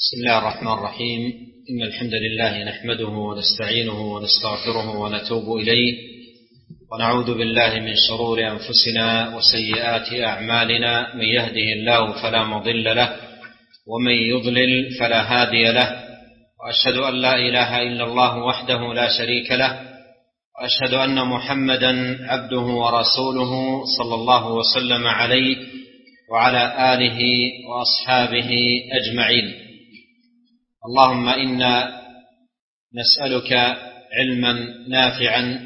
بسم الله الرحمن الرحيم. إن الحمد لله نحمده ونستعينه ونستغفره ونتوب إليه، ونعوذ بالله من شرور أنفسنا وسيئات أعمالنا. من يهده الله فلا مضل له، ومن يضلل فلا هادي له. وأشهد أن لا إله إلا الله وحده لا شريك له، وأشهد أن محمدا عبده ورسوله صلى الله وسلم عليه وعلى آله وأصحابه أجمعين. اللهم إنا نسألك علما نافعا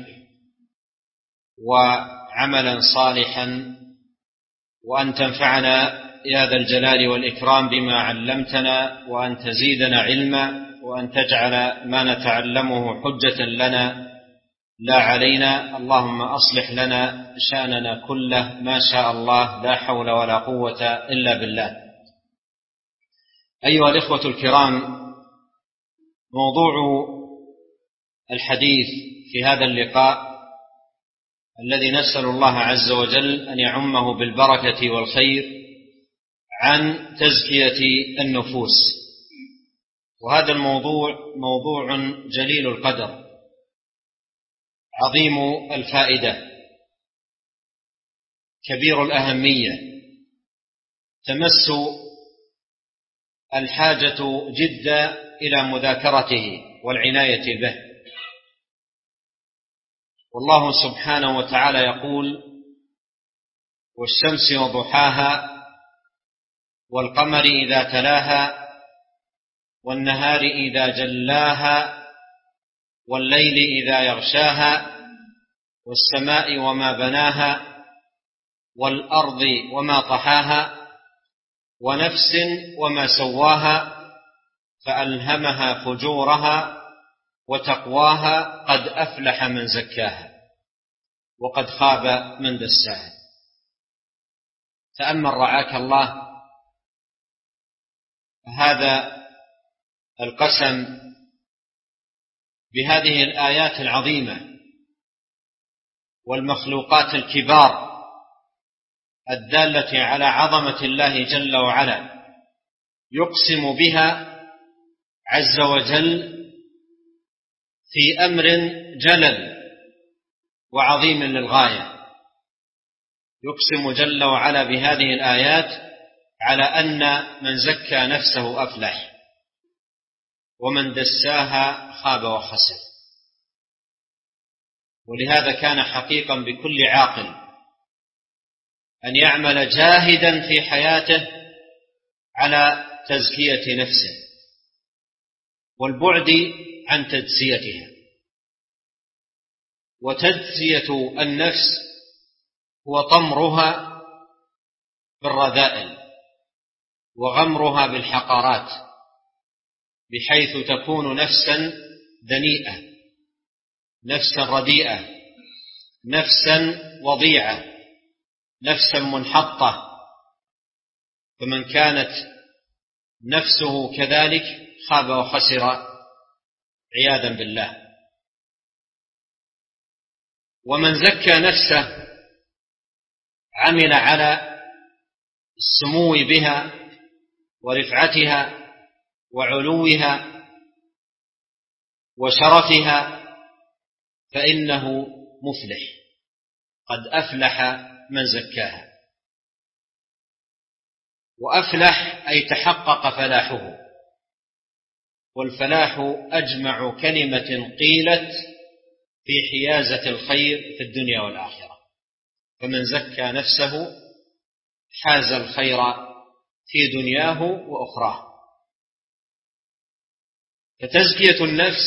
وعملا صالحا، وأن تنفعنا يا ذا الجلال والإكرام بما علمتنا، وأن تزيدنا علما، وأن تجعل ما نتعلمه حجة لنا لا علينا. اللهم أصلح لنا شأننا كله ما شاء الله، لا حول ولا قوة إلا بالله. أيها الإخوة الكرام، موضوع الحديث في هذا اللقاء الذي نسأل الله عز وجل أن يعمه بالبركة والخير عن تزكية النفوس. وهذا الموضوع موضوع جليل القدر، عظيم الفائدة، كبير الأهمية، تمس الحاجة جدا إلى مذاكرته والعناية به. والله سبحانه وتعالى يقول: والشمس وضحاها والقمر إذا تلاها والنهار إذا جلاها والليل إذا يغشاها والسماء وما بناها والأرض وما طحاها ونفس وما سواها فألهمها فجورها وتقواها قد أفلح من زكاها وقد خاب من دساها. تأمل رعاك الله هذا القسم بهذه الآيات العظيمة والمخلوقات الكبار الدالة على عظمة الله جل وعلا، يقسم بها عز وجل في أمر جلل وعظيم للغاية. يقسم جل وعلا بهذه الآيات على أن من زكى نفسه أفلح، ومن دساها خاب وخسر. ولهذا كان حقيقا بكل عاقل أن يعمل جاهدا في حياته على تزكية نفسه والبعد عن تدسيتها. وتدسية النفس هو طمرها بالرذائل وغمرها بالحقارات، بحيث تكون نفسا دنيئة، نفسا رديئة، نفسا وضيعة، نفسا منحطة. فمن كانت نفسه كذلك خاب وخسر عياذا بالله. ومن زكى نفسه عمل على السمو بها ورفعتها وعلوها وشرفها، فإنه مفلح، قد أفلح من زكاها. وأفلح أي تحقق فلاحه، والفلاح أجمع كلمة قيلت في حيازة الخير في الدنيا والآخرة. فمن زكى نفسه حاز الخير في دنياه وأخراه. فتزكية النفس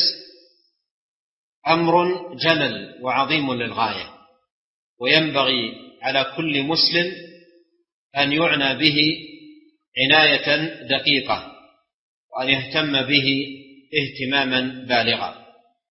أمر جلل وعظيم للغاية، وينبغي على كل مسلم أن يعنى به عناية دقيقة، وأن يهتم به اهتماما بالغا.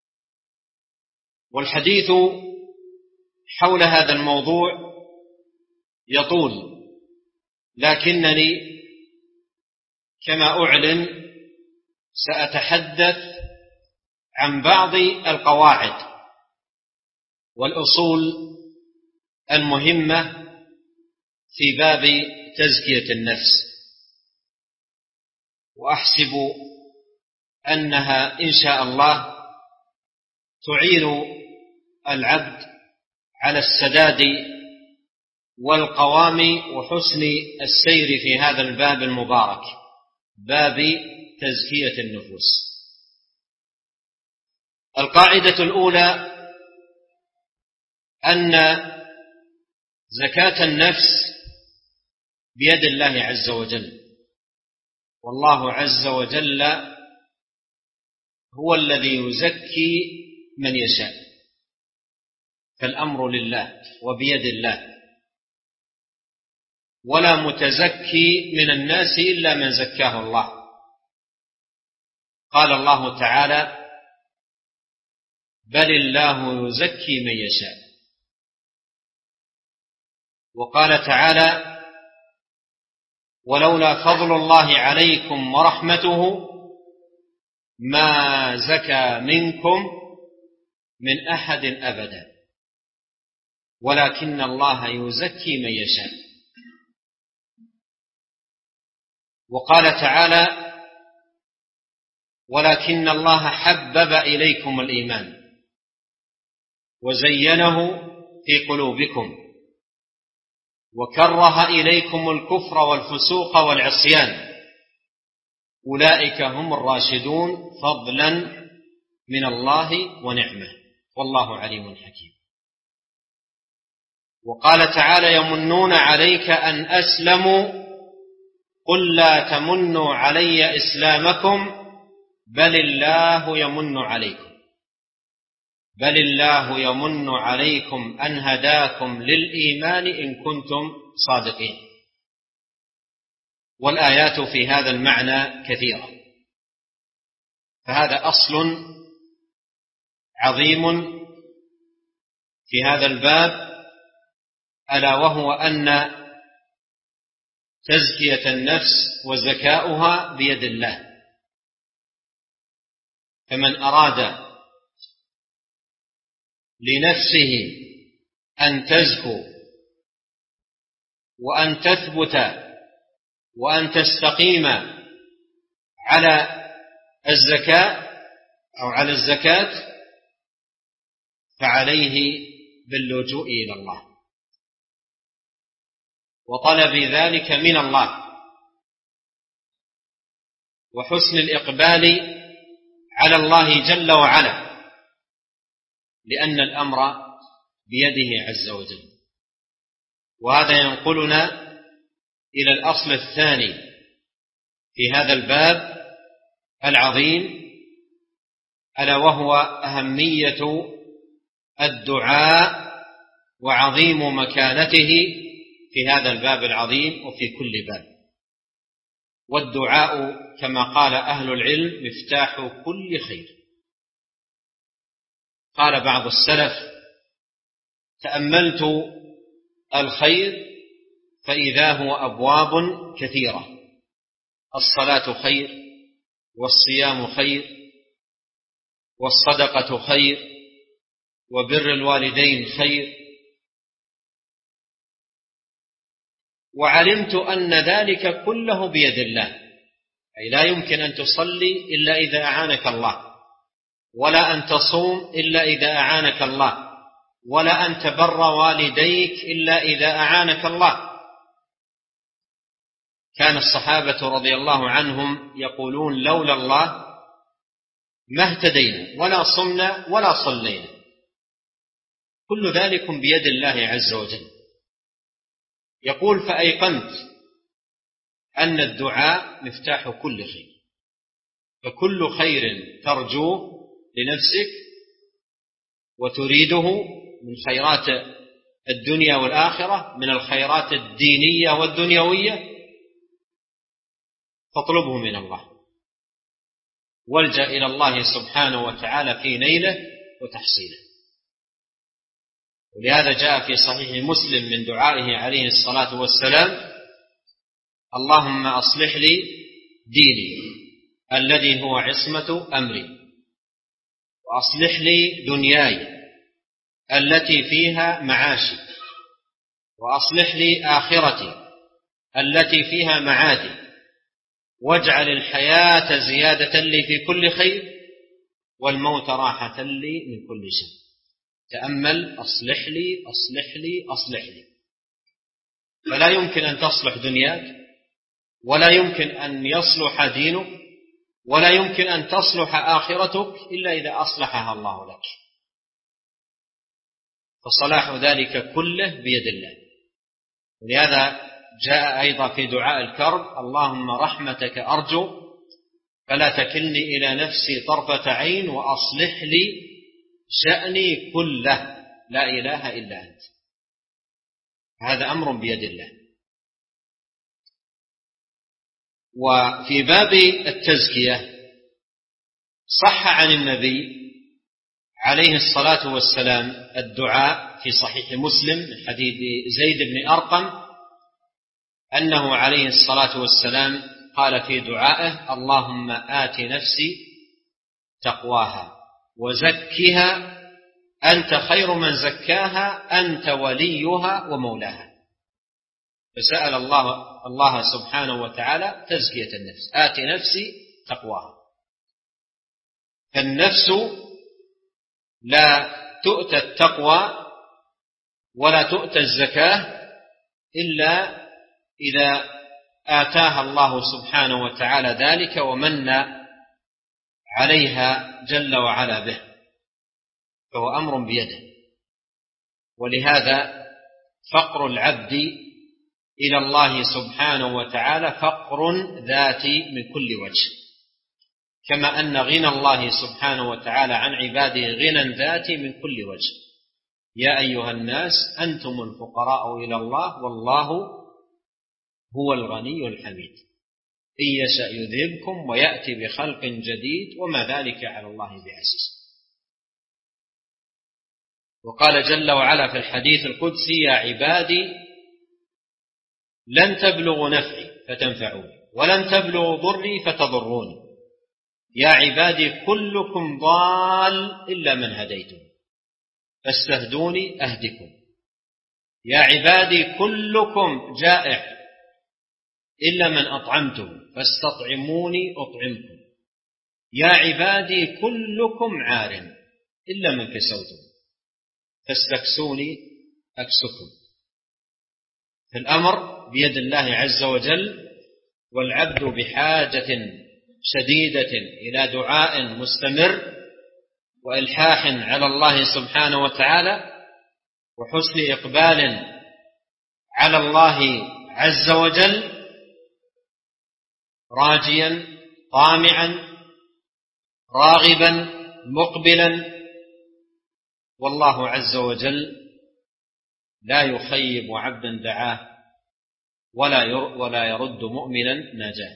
والحديث حول هذا الموضوع يطول، لكنني كما أعلن سأتحدث عن بعض القواعد والأصول المهمة في باب تزكية النفس. وأحسب أنها إن شاء الله تعين العبد على السداد والقوام وحسن السير في هذا الباب المبارك، باب تزكية النفوس. القاعدة الأولى أن زكاة النفس بيد الله عز وجل، والله عز وجل هو الذي يزكي من يشاء، فالأمر لله وبيد الله، ولا متزكي من الناس إلا من زكاه الله. قال الله تعالى: بل الله يزكي من يشاء. وقال تعالى: ولولا فضل الله عليكم ورحمته ما زكى منكم من أحد أبدا ولكن الله يزكي من يشاء. وقال تعالى: ولكن الله حبب إليكم الإيمان وزينه في قلوبكم وكره إليكم الكفر والفسوق والعصيان أولئك هم الراشدون فضلا من الله ونعمة والله عليم حكيم. وقال تعالى: يمنون عليك أن أسلموا قل لا تمنوا علي إسلامكم بل الله يمن عليكم، بل الله يمن عليكم أن هداكم للإيمان إن كنتم صادقين. والآيات في هذا المعنى كثيرة، فهذا أصل عظيم في هذا الباب، ألا وهو أن تزكية النفس وزكاؤها بيد الله. فمن أراد لنفسه أن تزكو وأن تثبت وأن تستقيم على الزكاة أو على الزكاة فعليه باللجوء إلى الله وطلب ذلك من الله وحسن الإقبال على الله جل وعلا، لأن الأمر بيده عز وجل. وهذا ينقلنا إلى الأصل الثاني في هذا الباب العظيم، ألا وهو أهمية الدعاء وعظيم مكانته في هذا الباب العظيم وفي كل باب. والدعاء كما قال أهل العلم مفتاح كل خير. قال بعض السلف: تأملت الخير فإذا هو أبواب كثيرة، الصلاة خير، والصيام خير، والصدقة خير، وبر الوالدين خير، وعلمت أن ذلك كله بيد الله، أي لا يمكن أن تصلي إلا إذا أعانك الله، ولا أن تصوم إلا إذا أعانك الله، ولا أن تبر والديك إلا إذا أعانك الله. كان الصحابة رضي الله عنهم يقولون: لولا الله ما اهتدينا ولا صمنا ولا صلينا. كل ذلك بيد الله عز وجل. يقول: فأيقنت أن الدعاء مفتاح كل خير، فكل خير ترجوه لنفسك وتريده من خيرات الدنيا والآخرة، من الخيرات الدينية والدنيوية، فاطلبه من الله والجأ إلى الله سبحانه وتعالى في نيله وتحصيله. ولهذا جاء في صحيح مسلم من دعائه عليه الصلاة والسلام: اللهم أصلح لي ديني الذي هو عصمة أمري، وأصلح لي دنياي التي فيها معاشي، وأصلح لي آخرتي التي فيها معادي، واجعل الحياة زيادة لي في كل خير والموت راحة لي من كل شر. تأمل: أصلح لي أصلح لي أصلح لي. فلا يمكن أن تصلح دنياك، ولا يمكن أن يصلح دينك، ولا يمكن أن تصلح آخرتك إلا إذا أصلحها الله لك. فصلاح ذلك كله بيد الله. ولهذا جاء أيضا في دعاء الكرب: اللهم رحمتك أرجو فلا تكلني إلى نفسي طرفة عين وأصلح لي شأني كله لا إله إلا أنت. هذا أمر بيد الله. وفي باب التزكية صح عن النبي عليه الصلاة والسلام الدعاء في صحيح مسلم من حديث زيد بن أرقم أنه عليه الصلاة والسلام قال في دعائه: اللهم آت نفسي تقواها وزكها أنت خير من زكاها أنت وليها ومولاها. فسأل الله سبحانه وتعالى تزكية النفس: آت نفسي تقواها. فالنفس لا تؤتى التقوى ولا تؤتى الزكاة إلا إذا آتاها الله سبحانه وتعالى ذلك ومن عليها جل وعلا به، فهو أمر بيده. ولهذا فقر العبد إلى الله سبحانه وتعالى فقر ذاتي من كل وجه، كما أن غنى الله سبحانه وتعالى عن عباده غنى ذاتي من كل وجه. يا أيها الناس أنتم الفقراء إلى الله والله هو الغني الحميد إن يشأ يذهبكم ويأتي بخلق جديد وما ذلك على الله بعزيز. وقال جل وعلا في الحديث القدسي: يا عبادي لن تبلغوا نفعي فتنفعوني ولن تبلغوا ضري فتضروني. يا عبادي كلكم ضال إلا من هديتم فاستهدوني أهدكم. يا عبادي كلكم جائع إلا من أطعمتم فاستطعموني أطعمكم. يا عبادي كلكم عار إلا من كسوتم فاستكسوني أكسكم. فالأمر بيد الله عز وجل، والعبد بحاجة شديدة إلى دعاء مستمر وإلحاح على الله سبحانه وتعالى وحسن إقبال على الله عز وجل، راجيا طامعا راغبا مقبلا. والله عز وجل لا يخيب عبدا دعاه ولا يرد مؤمنا ناجاه.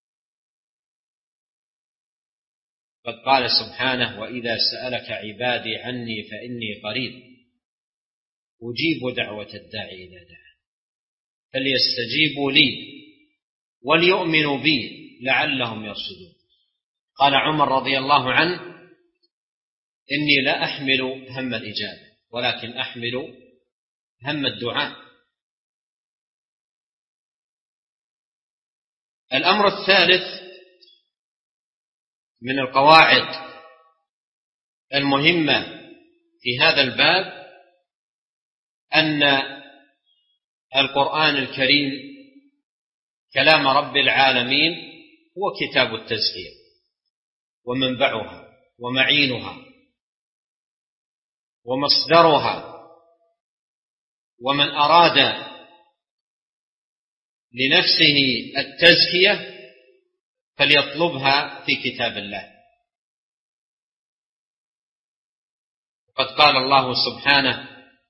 قد قال سبحانه: وإذا سألك عبادي عني فإني قريب أجيب دعوة الداعي إذا دعان فليستجيبوا لي وليؤمنوا بي لعلهم يرشدون. قال عمر رضي الله عنه: إني لا أحمل هم الإجابة ولكن أحمل هم الدعاء. الأمر الثالث من القواعد المهمة في هذا الباب أن القرآن الكريم كلام رب العالمين هو كتاب التزكية ومنبعها ومعينها ومصدرها، ومن أراد لنفسه التزكية فليطلبها في كتاب الله. وقد قال الله سبحانه: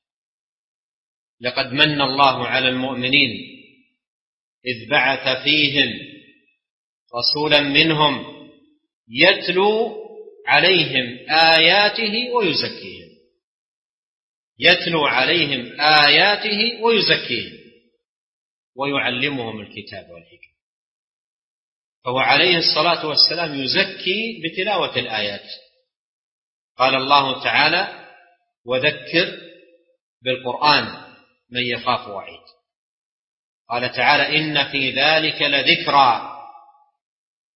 لقد من الله على المؤمنين إذ بعث فيهم رسولا منهم يتلو عليهم آياته ويزكيهم. يتلو عليهم آياته ويزكيهم ويعلمهم الكتاب والحكمة. فهو عليه الصلاة والسلام يزكي بتلاوة الآيات. قال الله تعالى: وذكر بالقرآن من يخاف وعيد. قال تعالى: إن في ذلك لذكرى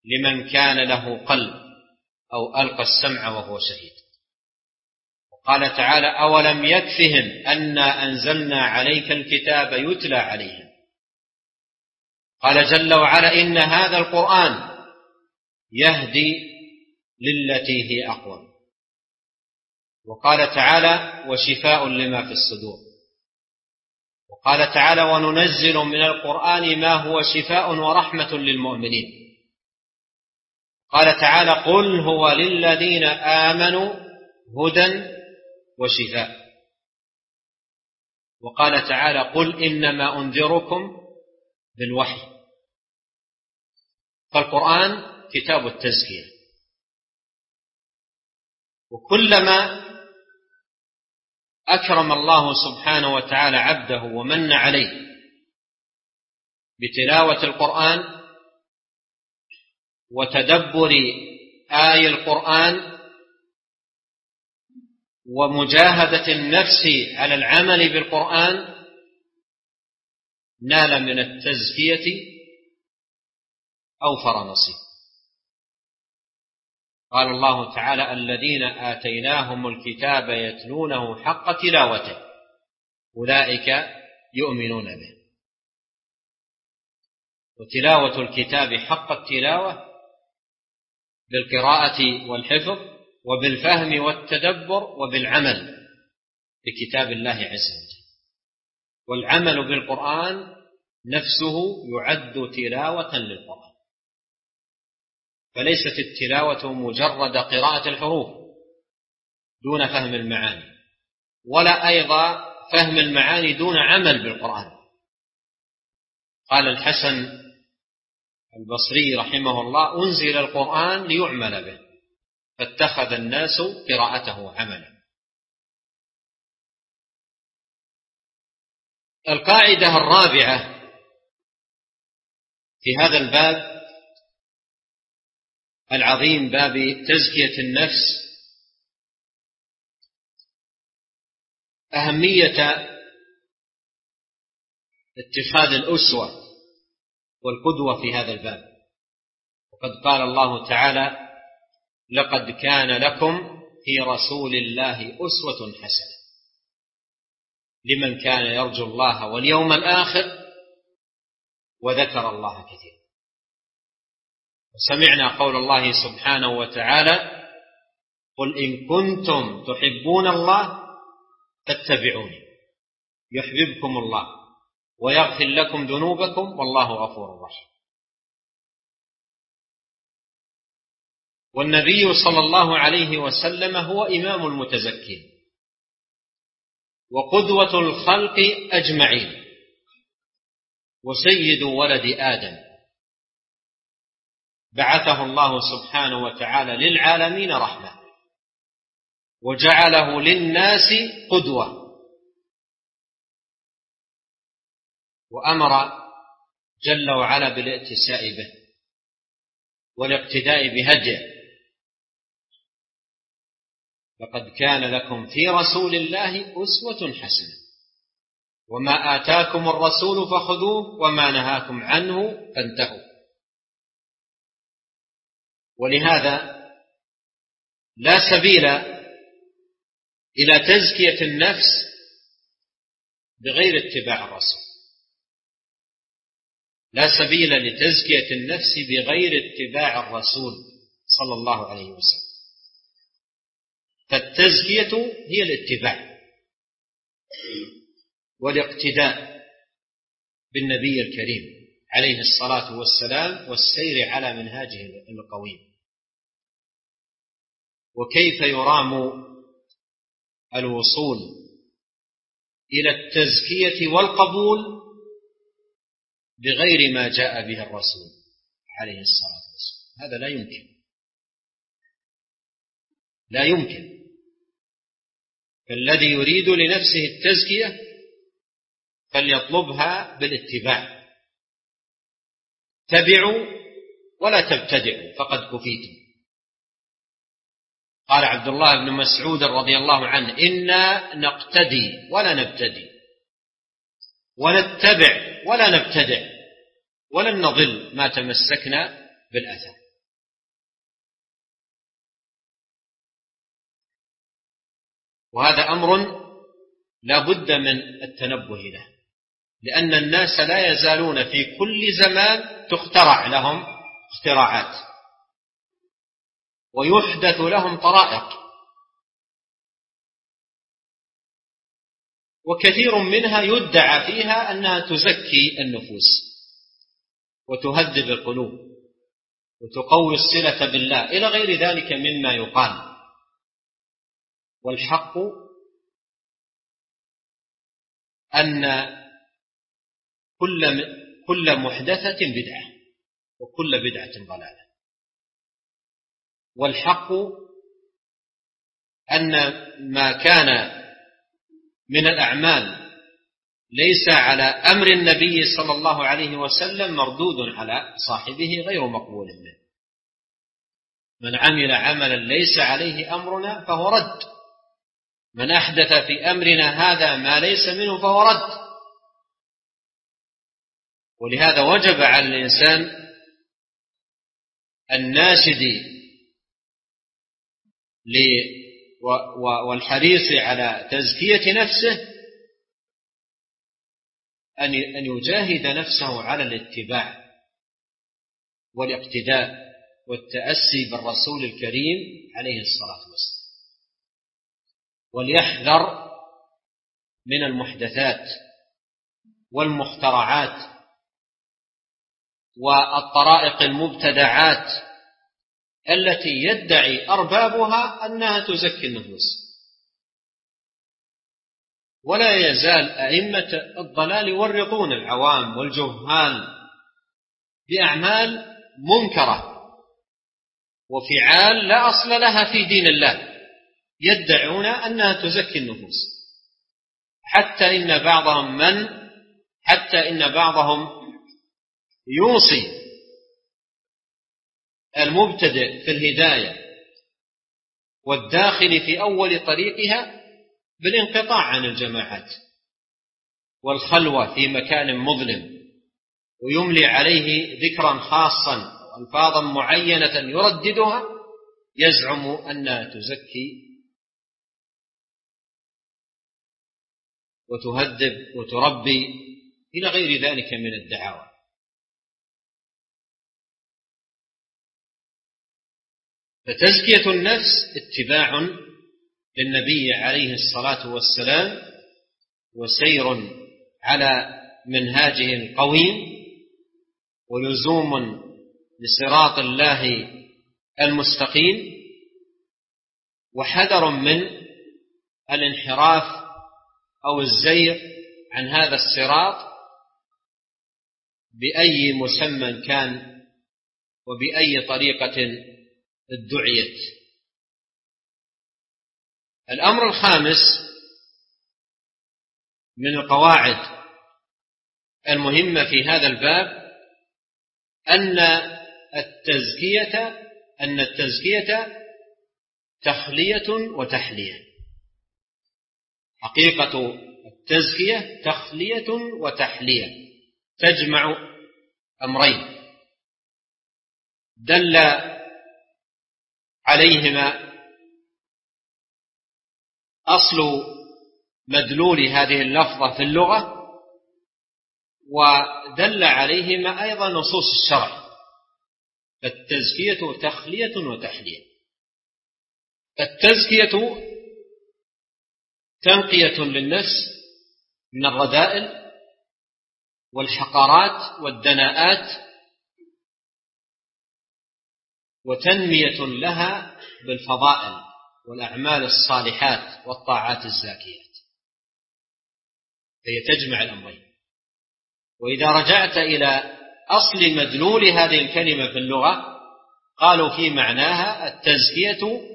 لمن كان له قلب أو ألقى السمع وهو شهيد. وقال تعالى: أولم يكفهم أنا أنزلنا عليك الكتاب يتلى عليهم. قال جل وعلا: إن هذا القرآن يهدي للتي هي أقوم. وقال تعالى: وشفاء لما في الصدور. وقال تعالى: وننزل من القرآن ما هو شفاء ورحمة للمؤمنين. قال تعالى: قل هو للذين آمنوا هدى وشفاء. وقال تعالى: قل إنما أنذركم بالوحي. فالقرآن كتاب التزكية، وكلما أكرم الله سبحانه وتعالى عبده ومن عليه بتلاوة القرآن وتدبر آي القرآن ومجاهدة النفس على العمل بالقرآن، نال من التزكية أوفر نصيب. قال الله تعالى: الذين آتيناهم الكتاب يتلونه حق تلاوته أولئك يؤمنون به. وتلاوة الكتاب حق التلاوة بالقراءة والحفظ وبالفهم والتدبر وبالعمل بكتاب الله عز وجل. والعمل بالقرآن نفسه يعد تلاوة للقرآن، فليست التلاوة مجرد قراءة الحروف دون فهم المعاني، ولا أيضا فهم المعاني دون عمل بالقرآن. قال الحسن البصري رحمه الله: أنزل القرآن ليعمل به، فاتخذ الناس قراءته عملا. القاعدة الرابعة في هذا الباب العظيم، باب تزكية النفس، أهمية اتخاذ الأسوة والقدوة في هذا الباب. وقد قال الله تعالى: لقد كان لكم في رسول الله أسوة حسنة لمن كان يرجو الله واليوم الآخر وذكر الله كثيرا. وسمعنا قول الله سبحانه وتعالى: قل إن كنتم تحبون الله فاتبعوني يحببكم الله ويغفر لكم ذنوبكم والله غفور رحيم. والنبي صلى الله عليه وسلم هو إمام المتزكين وقدوة الخلق أجمعين وسيد ولد آدم، بعثه الله سبحانه وتعالى للعالمين رحمة، وجعله للناس قدوة، وأمر جل وعلا بالائتساء به والاقتداء بهديه. لقد كان لكم في رسول الله أسوة حسنة وما آتاكم الرسول فخذوه وما نهاكم عنه فانتهوا. ولهذا لا سبيل إلى تزكية النفس بغير اتباع الرسول، لا سبيل لتزكية النفس بغير اتباع الرسول صلى الله عليه وسلم. فالتزكية هي الاتباع والاقتداء بالنبي الكريم عليه الصلاة والسلام والسير على منهاجه القويم. وكيف يرام الوصول إلى التزكية والقبول بغير ما جاء به الرسول عليه الصلاة والسلام؟ هذا لا يمكن، لا يمكن. فالذي يريد لنفسه التزكية فليطلبها بالاتباع. اتبعوا ولا تبتدعوا فقد كفيتم. قال عبد الله بن مسعود رضي الله عنه: إنا نقتدي ولا نبتدي، ونتبع ولا نبتدع، ولن نضل ما تمسكنا بالأثر. وهذا أمر لا بد من التنبه له، لأن الناس لا يزالون في كل زمان تخترع لهم اختراعات ويحدث لهم طرائق، وكثير منها يدعى فيها أنها تزكي النفوس وتهذب القلوب وتقوي الصلة بالله إلى غير ذلك مما يقال. والحق أن كل محدثة بدعة وكل بدعة ضلالة. والحق أن ما كان من الأعمال ليس على أمر النبي صلى الله عليه وسلم مردود على صاحبه غير مقبول منه. من عمل عملا ليس عليه أمرنا فهو رد، من أحدث في أمرنا هذا ما ليس منه فهو رد. ولهذا وجب على الإنسان الناشد والحريص على تزكية نفسه أن يجاهد نفسه على الاتباع والاقتداء والتأسي بالرسول الكريم عليه الصلاة والسلام، وليحذر من المحدثات والمخترعات والطرائق المبتدعات التي يدعي أربابها أنها تزكي النفوس. ولا يزال أئمة الضلال يورطون العوام والجهال بأعمال منكرة وفعال لا أصل لها في دين الله، يدعون أنها تزكي النفوس، حتى إن بعضهم يوصي المبتدئ في الهداية والداخل في أول طريقها بالانقطاع عن الجماعات والخلوة في مكان مظلم، ويملي عليه ذكرا خاصا وألفاظا معينة يرددها يزعم أنها تزكي وتهذب وتربي إلى غير ذلك من الدعاوى. فتزكية النفس اتباع للنبي عليه الصلاة والسلام وسير على منهاجه القويم ولزوم لصراط الله المستقيم، وحذر من الانحراف أو الزيغ عن هذا الصراط بأي مسمى كان وبأي طريقة ادعيت. الأمر الخامس من القواعد المهمة في هذا الباب أن التزكية تخلية وتحلية. حقيقة التزكية تخلية وتحلية، تجمع أمرين دل عليهما أصل مدلول هذه اللفظة في اللغة، ودل عليهما أيضا نصوص الشرع. التزكية تخلية وتحلية. التزكية تنقية للنفس من الرذائل والحقارات والدناءات، وتنمية لها بالفضائل والأعمال الصالحات والطاعات الزاكيات، فهي تجمع الأمرين. وإذا رجعت إلى أصل مدلول هذه الكلمة في اللغة قالوا في معناها التزكية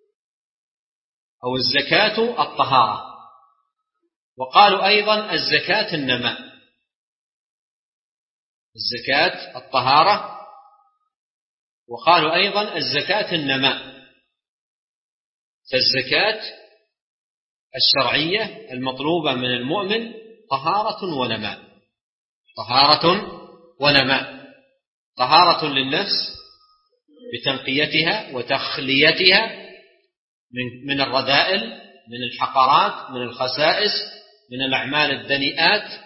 أو الزكاة الطهارة، وقالوا أيضا الزكاة النماء. الزكاة الطهارة، وقالوا أيضا الزكاة النماء. فالزكاة الشرعية المطلوبة من المؤمن طهارة ونماء، طهارة ونماء، طهارة للنفس بتنقيتها وتخليتها من الرذائل من الحقارات، من الخسائس، من الأعمال الدنيئات،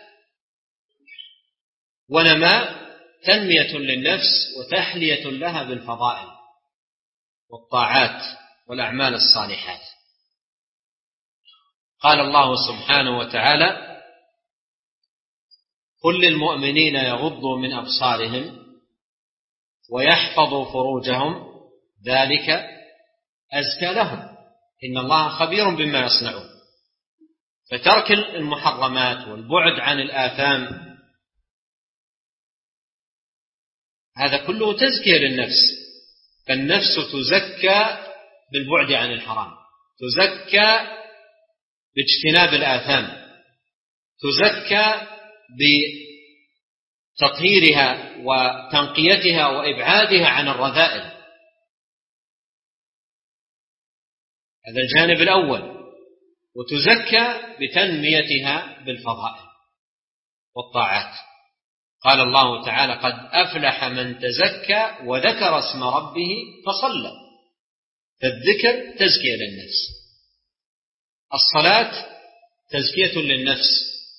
ونماء تنمية للنفس وتحلية لها بالفضائل والطاعات والأعمال الصالحات. قال الله سبحانه وتعالى: قل للمؤمنين يغضوا من أبصارهم ويحفظوا فروجهم ذلك أزكى لهم إن الله خبير بما يصنعون. فترك المحرمات والبعد عن الآثام هذا كله تزكية للنفس، فالنفس تزكى بالبعد عن الحرام، تزكى باجتناب الآثام، تزكى بتطهيرها وتنقيتها وإبعادها عن الرذائل. هذا الجانب الأول. وتزكى بتنميتها بالفضائل والطاعات. قال الله تعالى: قد أفلح من تزكى وذكر اسم ربه فصلى. فالذكر تزكية للنفس، الصلاة تزكية للنفس،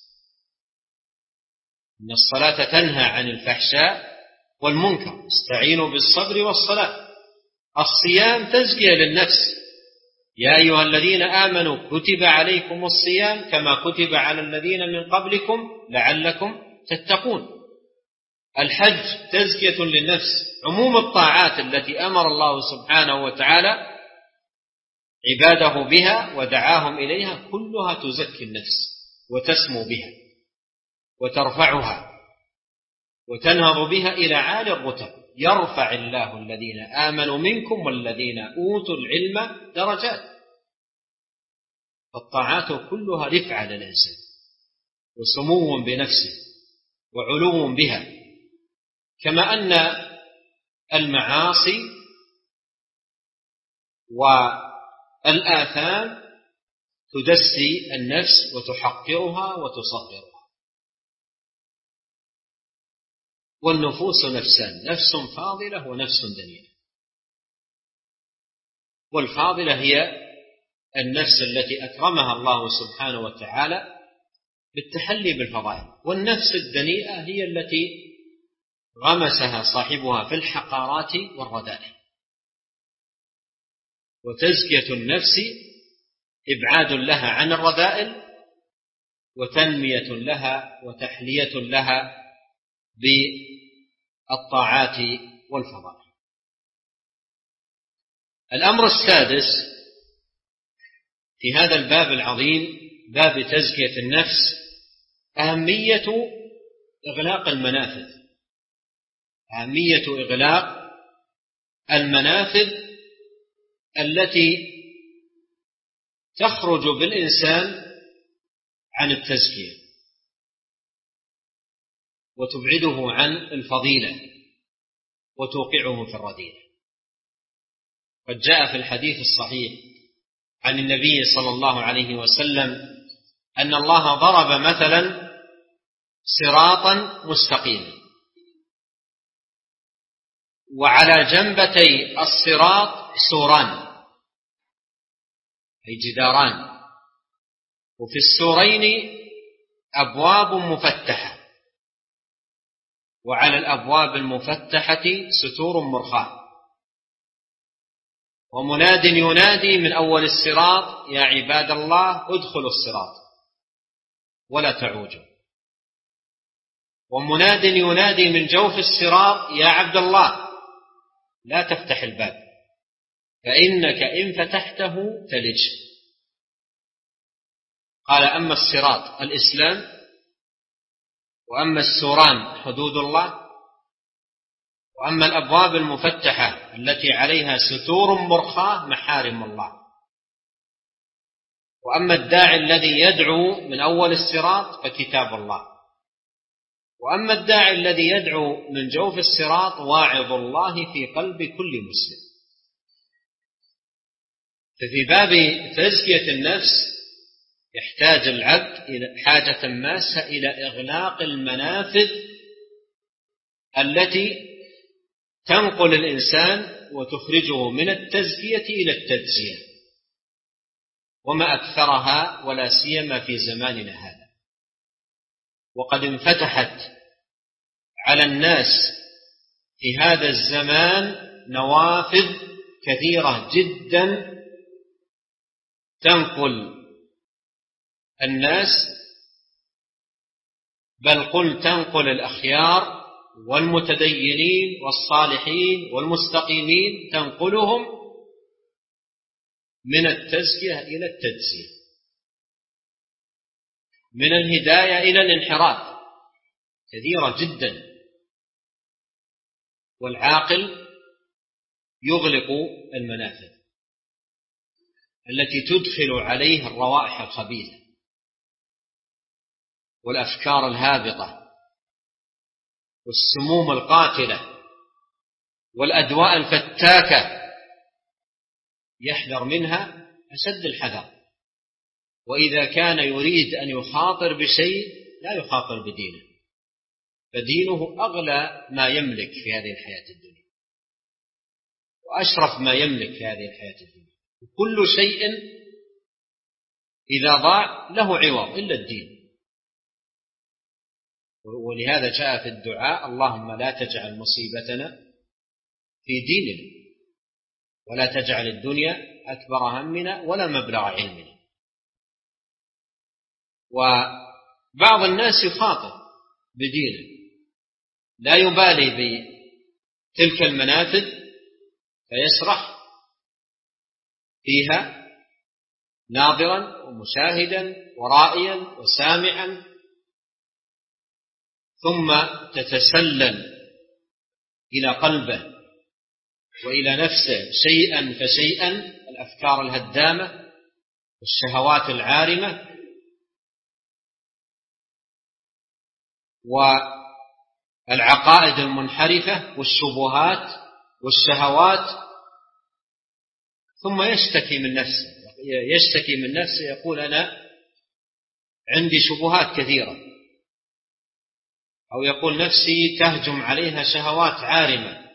إن الصلاة تنهى عن الفحشاء والمنكر، استعينوا بالصبر والصلاة. الصيام تزكية للنفس، يا أيها الذين آمنوا كتب عليكم الصيام كما كتب على الذين من قبلكم لعلكم تتقون. الحج تزكية للنفس. عموم الطاعات التي أمر الله سبحانه وتعالى عباده بها ودعاهم إليها كلها تزكي النفس وتسمو بها وترفعها وتنهض بها إلى عالي الرتب. يرفع الله الذين آمنوا منكم والذين أوتوا العلم درجات. فالطاعات كلها رفعة للإنسان وسمو بنفسه وعلو بها، كما أن المعاصي والآثام تدسي النفس وتحقرها وتصغرها. والنفوس نفسان: نفس فاضلة ونفس دنيئة. والفاضلة هي النفس التي أكرمها الله سبحانه وتعالى بالتحلي بالفضائل، والنفس الدنيئة هي التي غمسها صاحبها في الحقارات والرذائل. وتزكية النفس إبعاد لها عن الرذائل وتنمية لها وتحلية لها بالطاعات والفضائل. الأمر السادس في هذا الباب العظيم، باب تزكية النفس، أهمية إغلاق المنافذ. أهمية إغلاق المنافذ التي تخرج بالإنسان عن التزكية وتبعده عن الفضيلة وتوقعه في الرذيلة. قد جاء في الحديث الصحيح عن النبي صلى الله عليه وسلم أن الله ضرب مثلا صراطا مستقيما، وعلى جنبتي الصراط سوران أي جداران، وفي السورين أبواب مفتحة، وعلى الأبواب المفتحة ستور مرخاة، ومناد ينادي من أول الصراط: يا عباد الله ادخلوا الصراط ولا تعوجوا. ومناد ينادي من جوف الصراط: يا عبد الله لا تفتح الباب فإنك إن فتحته تلج. قال: أما الصراط الإسلام، وأما السوران حدود الله، وأما الأبواب المفتحة التي عليها ستور مرخاة محارم الله، وأما الداعي الذي يدعو من أول الصراط فكتاب الله، وأما الداعي الذي يدعو من جوف الصراط واعظ الله في قلب كل مسلم. ففي باب تزكية النفس يحتاج العبد حاجة ماسة إلى إغلاق المنافذ التي تنقل الإنسان وتخرجه من التزكية إلى التجزية. وما أكثرها، ولا سيما في زماننا هذا. وقد انفتحت على الناس في هذا الزمان نوافذ كثيرة جدا تنقل الناس، بل قل تنقل الأخيار والمتدينين والصالحين والمستقيمين، تنقلهم من التزكية إلى التدسية، من الهداية إلى الانحراف، كثيرة جدا. والعاقل يغلق المنافذ التي تدخل عليه الروائح الخبيثة والأفكار الهابطة والسموم القاتلة والأدواء الفتاكة، يحذر منها أشد الحذر. وإذا كان يريد أن يخاطر بشيء لا يخاطر بدينه، فدينه أغلى ما يملك في هذه الحياة الدنيا، وأشرف ما يملك في هذه الحياة الدنيا. كل شيء إذا ضاع له عوض إلا الدين. ولهذا جاء في الدعاء: اللهم لا تجعل مصيبتنا في ديننا، ولا تجعل الدنيا أكبر همنا ولا مبلغ علمنا. وبعض الناس يخاطر بدينه، لا يبالي بتلك المنافذ، فيسرح فيها ناظرا ومشاهدا ورائيا وسامعا، ثم تتسلل إلى قلبه وإلى نفسه شيئا فشيئا الأفكار الهدامة والشهوات العارمة والعقائد المنحرفة والشبهات والشهوات، ثم يشتكي من نفسه يقول: أنا عندي شبهات كثيرة، أو يقول: نفسي تهجم عليها شهوات عارمة،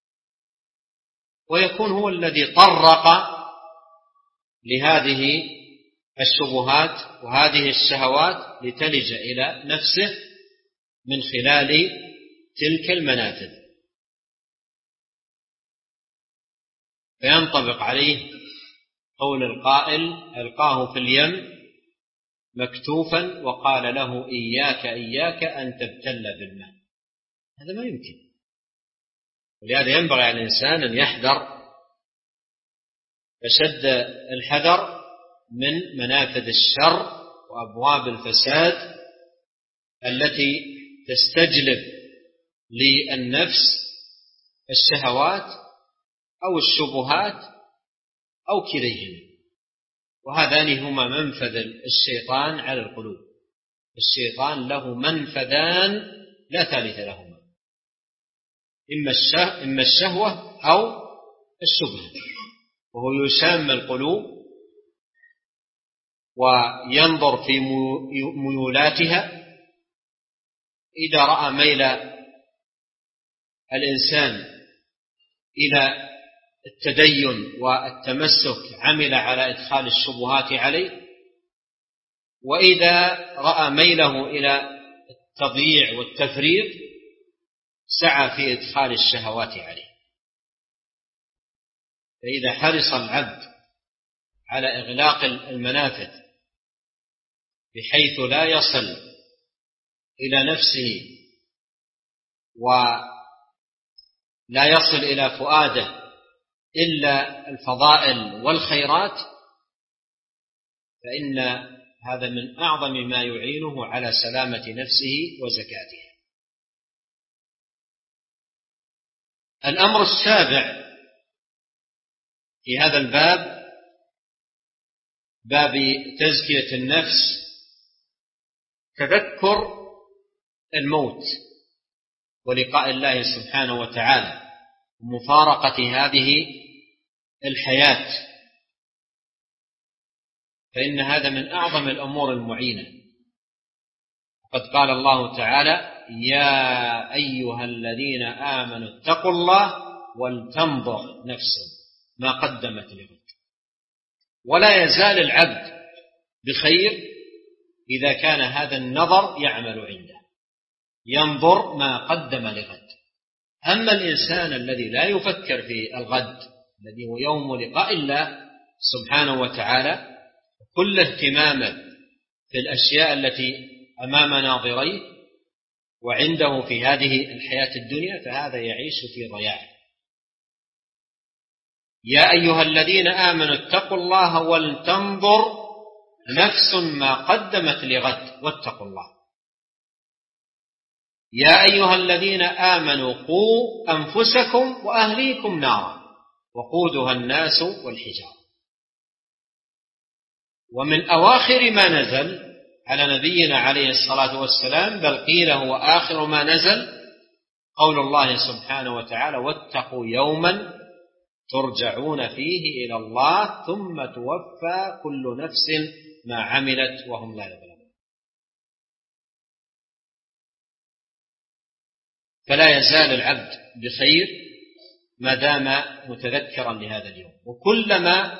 ويكون هو الذي طرق لهذه الشبهات وهذه الشهوات لتلج إلى نفسه من خلال تلك المنافذ، فينطبق عليه قول القائل: ألقاه في اليم مكتوفا وقال له: إياك أن تبتل بالماء. هذا ما يمكن. ولهذا ينبغي على الإنسان أن يحذر أشد الحذر من منافذ الشر وأبواب الفساد التي تستجلب للنفس الشهوات أو الشبهات أو كليهما. وهذان هما منفذ الشيطان على القلوب. الشيطان له منفذان لا ثالث لهما: إما الشهوة أو الشبهة، وهو يشام القلوب وينظر في ميولاتها. إذا رأى ميل الإنسان إلى التدين والتمسك عمل على إدخال الشبهات عليه، وإذا رأى ميله إلى التضييع والتفريط سعى في إدخال الشهوات عليه. فإذا حرص العبد على إغلاق المنافذ بحيث لا يصل إلى نفسه ولا يصل إلى فؤاده إلا الفضائل والخيرات، فإن هذا من أعظم ما يعينه على سلامة نفسه وزكاتها. الأمر السابع في هذا الباب، باب تزكية النفس، تذكر الموت ولقاء الله سبحانه وتعالى ومفارقة هذه الحياة، فإن هذا من أعظم الأمور المعينة. وقد قال الله تعالى: يا أيها الذين آمنوا اتقوا الله ولتنظر نفس ما قدمت لغد. ولا يزال العبد بخير إذا كان هذا النظر يعمل عنده، ينظر ما قدم لغد. أما الإنسان الذي لا يفكر في الغد الذي هو يوم لقاء الله سبحانه وتعالى، كل اهتمامه في الأشياء التي أمام ناظريه وعنده في هذه الحياة الدنيا، فهذا يعيش في ضياع. يا أيها الذين آمنوا اتقوا الله ولتنظر نفس ما قدمت لغد واتقوا الله. يا أيها الذين آمنوا قوا أنفسكم وأهليكم نارا وقودها الناس والحجارة. ومن أواخر ما نزل على نبينا عليه الصلاة والسلام، بل قيل هو آخر ما نزل، قول الله سبحانه وتعالى: واتقوا يوما ترجعون فيه إلى الله ثم توفى كل نفس ما عملت وهم لا يظلمون. فلا يزال العبد بخير ما دام متذكرا لهذا اليوم. وكلما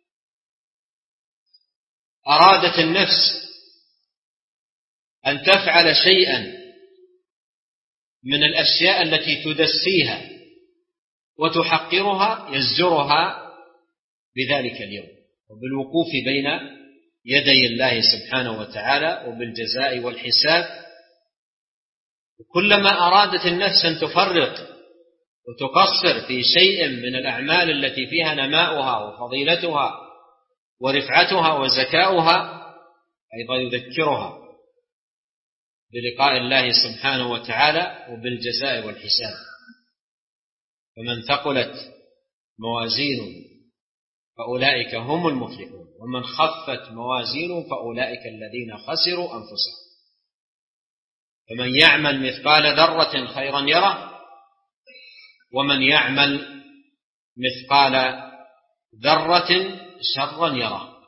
أرادت النفس أن تفعل شيئا من الأشياء التي تدسيها وتحقرها يزجرها بذلك اليوم وبالوقوف بين يدي الله سبحانه وتعالى وبالجزاء والحساب. وكلما أرادت النفس أن تفرط وتقصر في شيء من الأعمال التي فيها نماؤها وفضيلتها ورفعتها وزكاؤها، أيضا يذكرها بلقاء الله سبحانه وتعالى وبالجزاء والحساب. فمن ثقلت موازينه فأولئك هم المفلحون، ومن خفت موازينه فأولئك الذين خسروا أنفسهم. فمن يعمل مثقال ذرة خيرا يره، ومن يعمل مثقال ذرة شرا يره.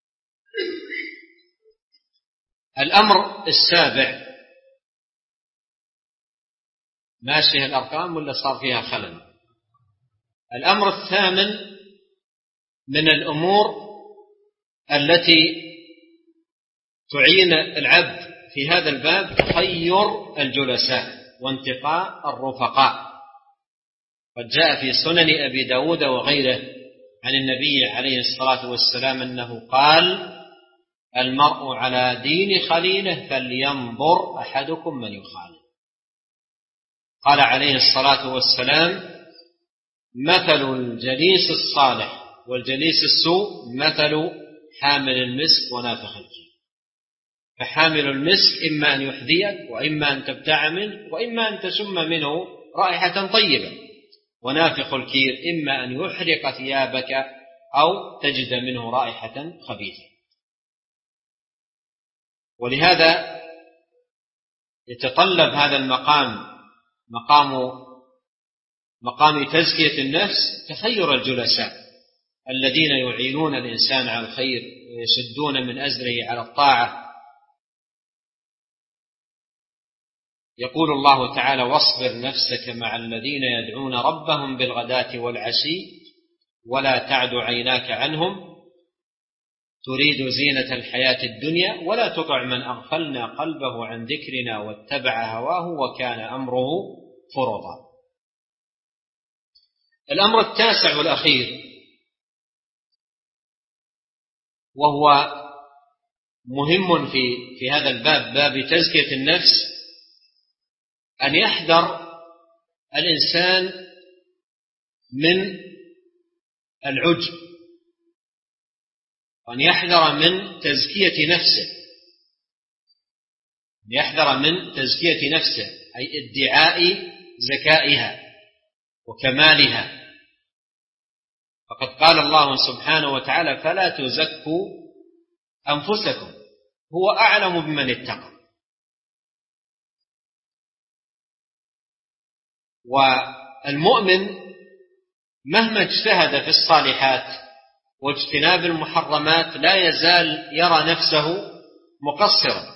الأمر السابع، ماشيه الأرقام ولا صار فيها خلل؟ الأمر الثامن من الأمور التي تعين العبد في هذا الباب تخير الجلساء وانتقاء الرفقاء. قد جاء في سنن أبي داود وغيره عن النبي عليه الصلاة والسلام أنه قال: المرء على دين خليله فلينظر أحدكم من يخالف. قال عليه الصلاة والسلام: مثل الجليس الصالح والجليس السوء مثل حامل المسك ونافخ الكير. فحامل المسك إما أن يحذيك وإما أن تبتاع منه وإما أن تشم منه رائحة طيبة، ونافخ الكير إما أن يحرق ثيابك أو تجد منه رائحة خبيثة. ولهذا يتطلب هذا المقام، مقام تزكية النفس، تخير الجلساء الذين يعينون الإنسان على الخير ويشدون من أزره على الطاعة. يقول الله تعالى: واصبر نفسك مع الذين يدعون ربهم بالغداة والعشي ولا تعد عيناك عنهم تريد زينة الحياة الدنيا ولا تطع من أغفلنا قلبه عن ذكرنا واتبع هواه وكان أمره فرطا. الأمر التاسع والأخير، وهو مهم في هذا الباب، باب تزكية النفس، أن يحذر الإنسان من العجب، وأن يحذر من تزكية نفسه، يحذر من تزكية نفسه أي ادعاء زكائها وكمالها. فقد قال الله سبحانه وتعالى: فلا تزكوا أنفسكم هو أعلم بمن اتقى. والمؤمن مهما اجتهد في الصالحات واجتناب المحرمات لا يزال يرى نفسه مقصرا،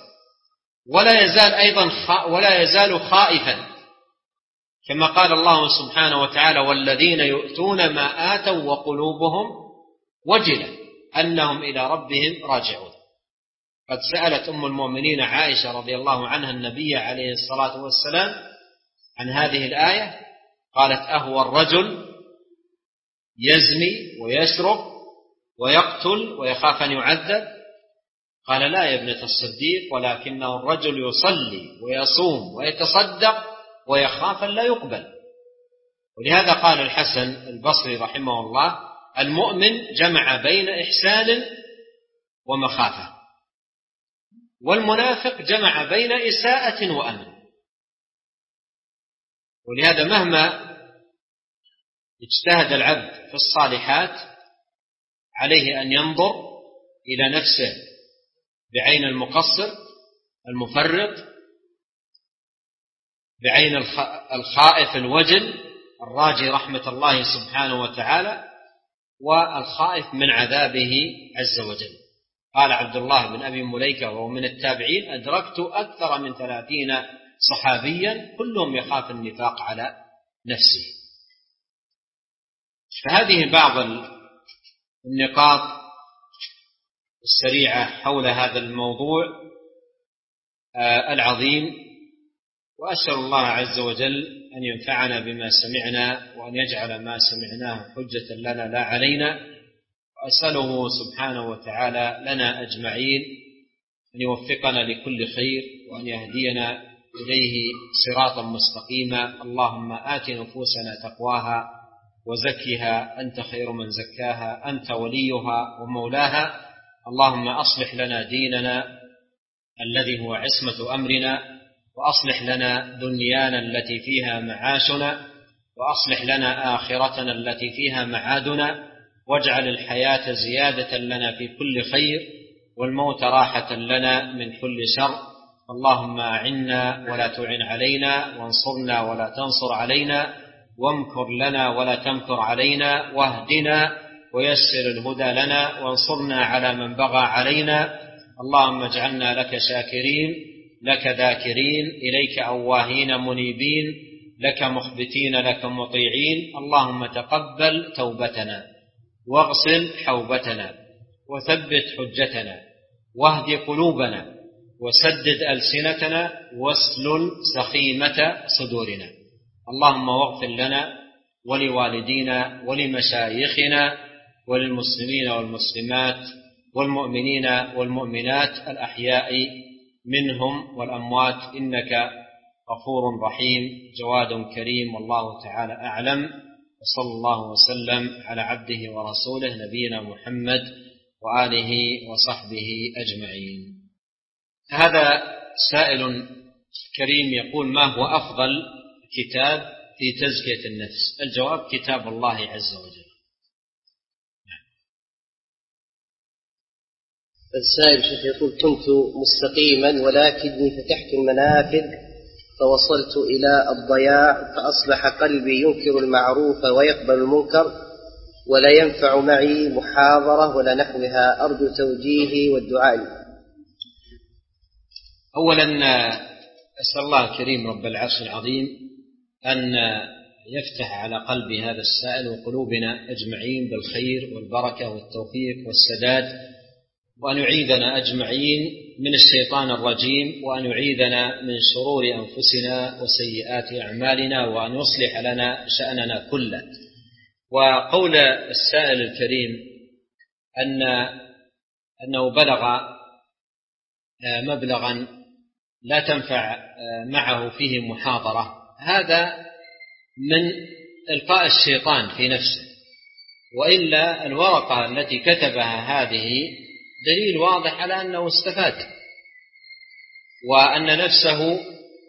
ولا يزال خائفا، كما قال الله سبحانه وتعالى: والذين يؤتون ما آتوا وقلوبهم وجلة أنهم إلى ربهم راجعون. قد سألت أم المؤمنين عائشة رضي الله عنها النبي عليه الصلاة والسلام عن هذه الآية، قالت: أهو الرجل يزني ويسرق ويقتل ويخاف أن يعذب؟ قال: لا يا ابنة الصديق، ولكنه الرجل يصلي ويصوم ويتصدق ويخاف أن لا يقبل. ولهذا قال الحسن البصري رحمه الله: المؤمن جمع بين إحسان ومخافة، والمنافق جمع بين إساءة وأمن. ولهذا مهما اجتهد العبد في الصالحات عليه أن ينظر إلى نفسه بعين المقصر المفرط، بعين الخائف الوجل الراجي رحمة الله سبحانه وتعالى، والخائف من عذابه عز وجل. قال عبد الله بن أبي مليكة وهو من التابعين: أدركت أكثر من 30 صحابيا كلهم يخاف النفاق على نفسه. فهذه بعض النقاط السريعة حول هذا الموضوع العظيم، وأسأل الله عز وجل أن ينفعنا بما سمعنا، وأن يجعل ما سمعناه حجة لنا لا علينا، وأسأله سبحانه وتعالى لنا أجمعين أن يوفقنا لكل خير، وأن يهدينا إليه صراطا مستقيما. اللهم آت نفوسنا تقواها وزكها أنت خير من زكاها، أنت وليها ومولاها. اللهم أصلح لنا ديننا الذي هو عصمة أمرنا، وأصلح لنا دنيانا التي فيها معاشنا، وأصلح لنا آخرتنا التي فيها معادنا، واجعل الحياة زيادة لنا في كل خير، والموت راحة لنا من كل شر. اللهم أعنا ولا تعن علينا، وانصرنا ولا تنصر علينا، وامكر لنا ولا تمكر علينا، واهدنا ويسر الهدى لنا، وانصرنا على من بغى علينا. اللهم اجعلنا لك شاكرين، لك ذاكرين، إليك أواهين منيبين، لك مخبتين، لك مطيعين. اللهم تقبل توبتنا، واغسل حوبتنا، وثبت حجتنا، واهد قلوبنا، وسدد ألسنتنا، واسلل سخيمة صدورنا. اللهم واغفر لنا ولوالدينا ولمشايخنا وللمسلمين والمسلمات والمؤمنين والمؤمنات الأحياء منهم والأموات، إنك غفور رحيم جواد كريم. والله تعالى أعلم، وصلى الله وسلم على عبده ورسوله نبينا محمد وآله وصحبه أجمعين. هذا سائل كريم يقول: ما هو أفضل كتاب في تزكية النفس؟ الجواب: كتاب الله عز وجل. السائل شيخ يقول: كنت مستقيما ولكني فتحت المنافذ فوصلت إلى الضياع، فأصبح قلبي ينكر المعروف ويقبل المنكر، ولا ينفع معي محاضرة ولا نحوها، أرجو توجيهي والدعاء. أولا أسأل الله الكريم رب العرش العظيم أن يفتح على قلب هذا السائل وقلوبنا أجمعين بالخير والبركة والتوفيق والسداد، وأن يعيذنا أجمعين من الشيطان الرجيم، وأن يعيذنا من شرور أنفسنا وسيئات أعمالنا، وأن يصلح لنا شأننا كله. وقول السائل الكريم أنه بلغ مبلغا لا تنفع معه فيه محاضرة، هذا من إلقاء الشيطان في نفسه، وإلا الورقة التي كتبها هذه دليل واضح على أنه استفاد، وأن نفسه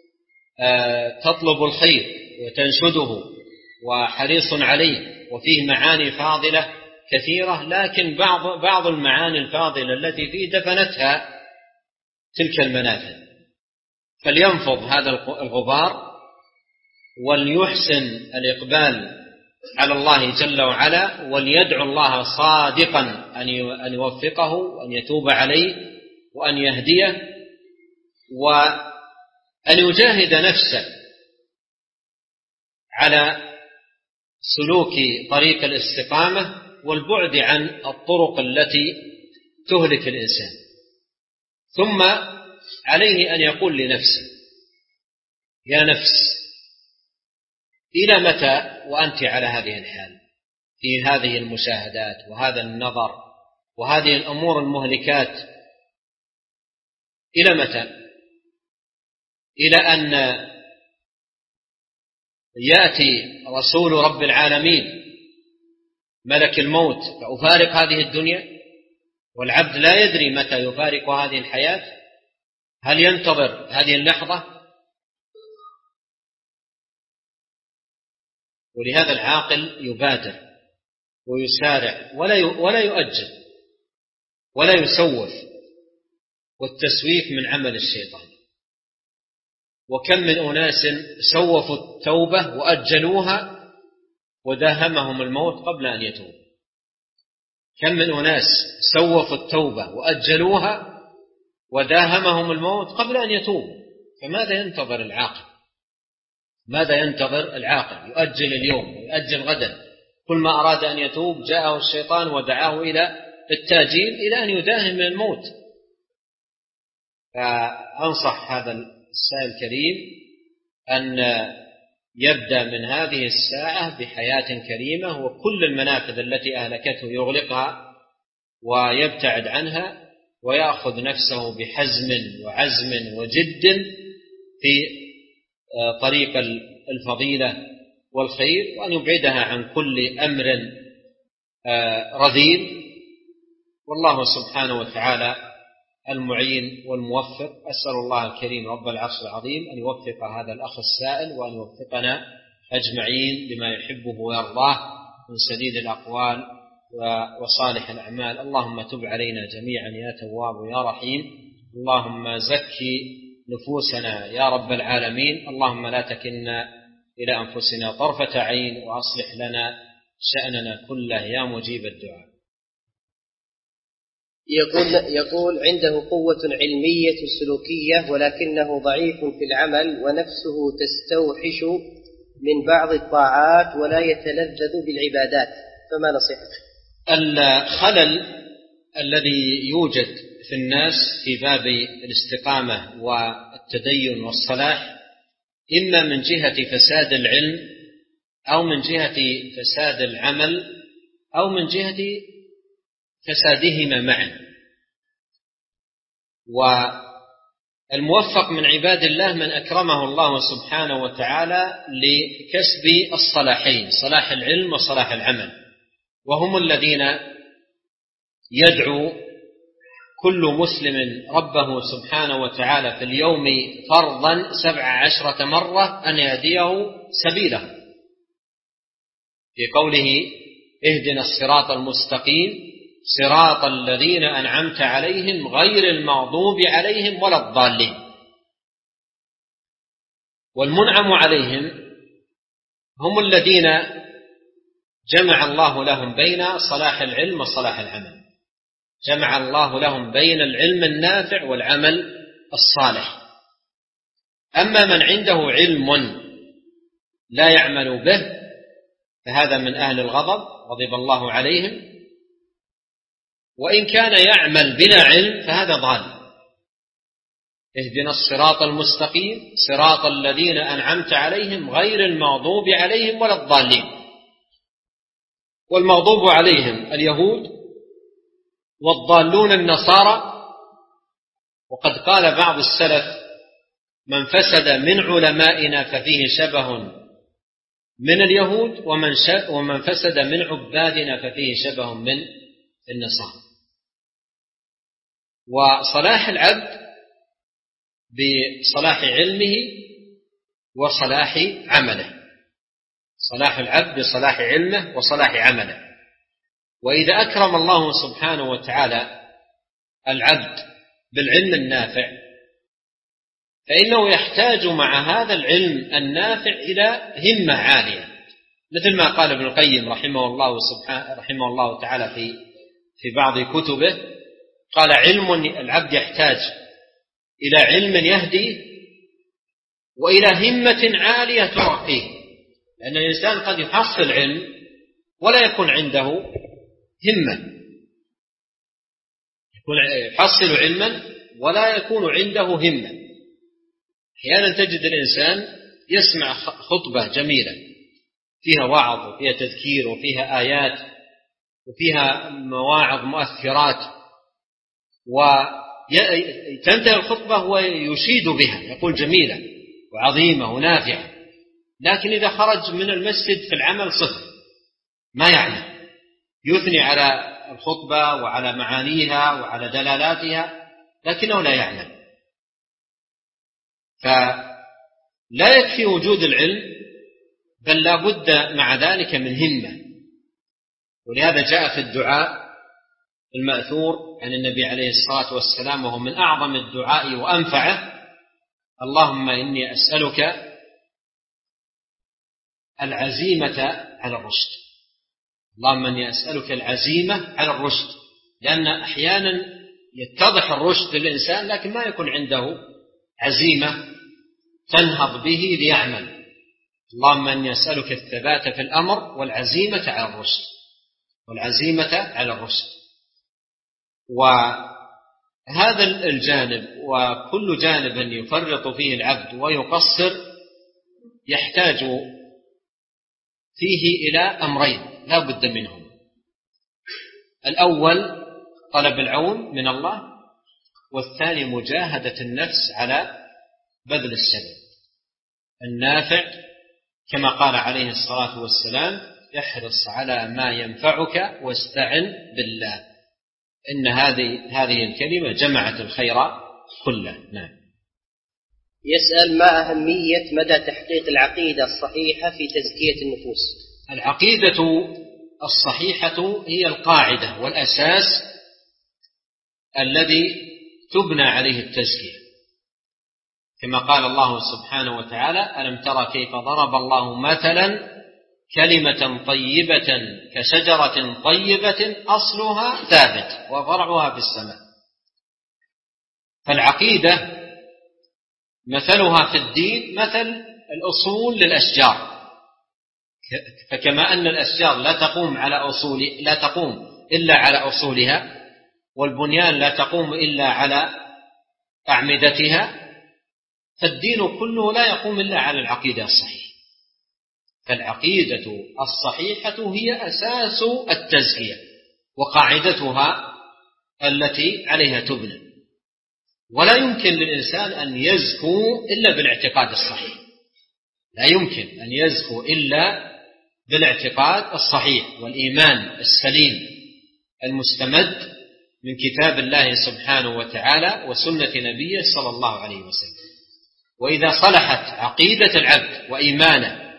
تطلب الخير وتنشده وحريص عليه، وفيه معاني فاضلة كثيرة، لكن بعض المعاني الفاضلة التي فيه دفنتها تلك المنافذ. فلينفض هذا الغبار وليحسن الإقبال على الله جل وعلا، وليدعو الله صادقا أن يوفقه وأن يتوب عليه وأن يهديه، وأن يجاهد نفسه على سلوك طريق الاستقامة والبعد عن الطرق التي تهلك الإنسان. ثم عليه أن يقول لنفسه: يا نفس، إلى متى وأنت على هذه الحال، في هذه المشاهدات وهذا النظر وهذه الأمور المهلكات؟ إلى متى؟ إلى أن يأتي رسول رب العالمين ملك الموت فأفارق هذه الدنيا، والعبد لا يدري متى يفارق هذه الحياة؟ هل ينتظر هذه اللحظة؟ ولهذا العاقل يبادر ويسارع ولا يؤجل ولا يسوف، والتسويف من عمل الشيطان. وكم من أناس سوفوا التوبة وأجلوها وداهمهم الموت قبل أن يتوبوا. كم من أناس سوفوا التوبة وأجلوها وداهمهم الموت قبل أن يتوبوا. فماذا ينتظر العاقل؟ ماذا ينتظر العاقل؟ يؤجل اليوم ويؤجل غدا. كل ما أراد أن يتوب جاءه الشيطان ودعاه إلى التأجيل إلى أن يداهم الموت. فأنصح هذا السائل الكريم أن يبدأ من هذه الساعة بحياة كريمة، وكل المنافذ التي أهلكته يغلقها ويبتعد عنها، ويأخذ نفسه بحزم وعزم وجد في طريق الفضيلة والخير، وأن يبعدها عن كل أمر رذيل. والله سبحانه وتعالى المعين والموفق. أسأل الله الكريم رب العرش العظيم أن يوفق هذا الأخ السائل وأن يوفقنا أجمعين لما يحبه ويرضاه من سديد الأقوال وصالح الأعمال. اللهم تب علينا جميعا يا تواب يا رحيم. اللهم زكي نفوسنا يا رب العالمين. اللهم لا تكلنا إلى أنفسنا طرفة عين، وأصلح لنا شأننا كله يا مجيب الدعاء. يقول عنده قوة علمية سلوكية ولكنه ضعيف في العمل، ونفسه تستوحش من بعض الطاعات ولا يتلذذ بالعبادات، فما نصيحته؟ الخلل الذي يوجد في الناس في باب الاستقامة والتدين والصلاح إما من جهة فساد العلم أو من جهة فساد العمل أو من جهة فسادهما معا. والموفق من عباد الله من أكرمه الله سبحانه وتعالى لكسب الصلاحين، صلاح العلم وصلاح العمل، وهم الذين يدعو كل مسلم ربه سبحانه وتعالى في اليوم فرضا 17 مرة أن يهديه سبيله، في قوله: اهدنا الصراط المستقيم صراط الذين أنعمت عليهم غير المغضوب عليهم ولا الضالين. والمنعم عليهم هم الذين جمع الله لهم بين صلاح العلم وصلاح العمل، جمع الله لهم بين العلم النافع والعمل الصالح. أما من عنده علم لا يعمل به فهذا من أهل الغضب غضب الله عليهم، وإن كان يعمل بلا علم فهذا ضال. اهدنا الصراط المستقيم صراط الذين أنعمت عليهم غير المغضوب عليهم ولا الضالين. والمغضوب عليهم اليهود والضالون النصارى. وقد قال بعض السلف: من فسد من علمائنا ففيه شبه من اليهود، ومن فسد من عبادنا ففيه شبه من النصارى. وصلاح العبد بصلاح علمه وصلاح عمله، صلاح العبد بصلاح علمه وصلاح عمله. وإذا أكرم الله سبحانه وتعالى العبد بالعلم النافع فإنه يحتاج مع هذا العلم النافع إلى همة عالية، مثل ما قال ابن القيم رحمه الله تعالى في بعض كتبه، قال: علم العبد يحتاج إلى علم يهديه وإلى همة عالية ترقيه، لأن الإنسان قد يحصل علم ولا يكون عنده همة، يحصل علما ولا يكون عنده همة. أحيانا تجد الإنسان يسمع خطبة جميلة فيها وعظ وفيها تذكير وفيها آيات وفيها مواعظ مؤثرات، وتنتهي الخطبة ويشيد بها، يقول جميلة وعظيمة ونافعة، لكن إذا خرج من المسجد في العمل صفر، ما يعمل، يثني على الخطبة وعلى معانيها وعلى دلالاتها لكنه لا يعمل. فلا يكفي وجود العلم، بل لا بد مع ذلك من همة. ولهذا جاء في الدعاء المأثور عن النبي عليه الصلاة والسلام، وهو من أعظم الدعاء وأنفعه: اللهم إني أسألك العزيمة على الرشد. اللهم إني أسألك العزيمة على الرشد، لأن أحيانا يتضح الرشد للإنسان لكن ما يكون عنده عزيمة تنهض به ليعمل. اللهم إني أسألك الثبات في الأمر والعزيمة على الرشد، والعزيمة على الرشد. وهذا الجانب وكل جانب يفرط فيه العبد ويقصر يحتاج فيه إلى أمرين لا بد منهم: الأول طلب العون من الله، والثاني مجاهدة النفس على بذل السبب النافع، كما قال عليه الصلاة والسلام: احرص على ما ينفعك واستعن بالله. إن هذه الكلمة جمعت الخير كله. نعم. يسأل: ما أهمية مدى تحقيق العقيدة الصحيحة في تزكية النفوس؟ العقيدة الصحيحة هي القاعدة والأساس الذي تبنى عليه التزكية، كما قال الله سبحانه وتعالى: ألم ترى كيف ضرب الله مثلا كلمة طيبة كشجرة طيبة أصلها ثابت وفرعها في السماء. فالعقيدة مثلها في الدين مثل الأصول للأشجار، فكما أن الأشجار لا تقوم إلا على أصولها، والبنيان لا تقوم إلا على أعمدتها، فالدين كله لا يقوم إلا على العقيدة الصحيحة. فالعقيدة الصحيحة هي أساس التزكية وقاعدتها التي عليها تبنى، ولا يمكن للإنسان أن يزكو إلا بالاعتقاد الصحيح، لا يمكن أن يزكو إلا بالاعتقاد الصحيح والإيمان السليم المستمد من كتاب الله سبحانه وتعالى وسنة نبيه صلى الله عليه وسلم. وإذا صلحت عقيدة العبد وإيمانه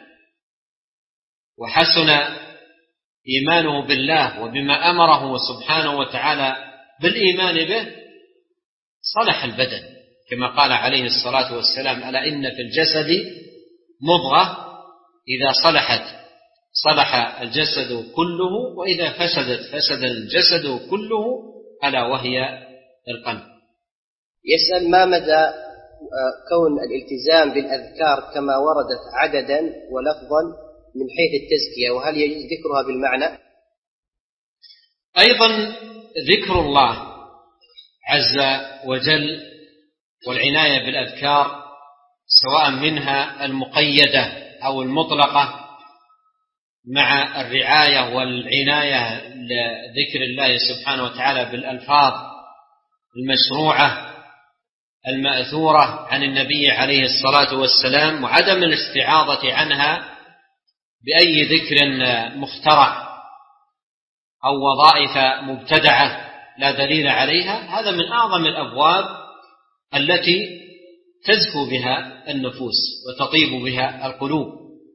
وحسن إيمانه بالله وبما أمره سبحانه وتعالى بالإيمان به، صلح البدن، كما قال عليه الصلاة والسلام: ألا إن في الجسد مضغة إذا صلحت صلح الجسد كله، وإذا فسدت فسد الجسد كله، ألا وهي القلب. يسأل: ما مدى كون الالتزام بالأذكار كما وردت عددا ولفظا من حيث التزكية، وهل يجوز ذكرها بالمعنى؟ أيضا ذكر الله عز وجل والعناية بالأذكار، سواء منها المقيدة أو المطلقة، مع الرعاية والعناية لذكر الله سبحانه وتعالى بالألفاظ المشروعة المأثورة عن النبي عليه الصلاة والسلام، وعدم الاستعاضة عنها بأي ذكر مخترع أو وظائف مبتدعة لا دليل عليها. هذا من أعظم الأبواب التي تزكو بها النفوس وتطيب بها القلوب.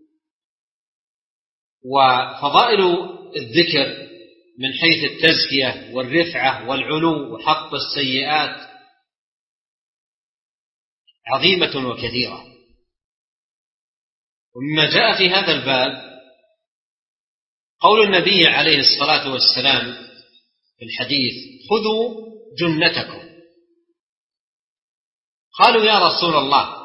وفضائل الذكر من حيث التزكية والرفعة والعلو وحط السيئات عظيمة وكثيرة. ومما جاء في هذا الباب قول النبي عليه الصلاة والسلام في الحديث: خذوا جنتكم. قالوا: يا رسول الله،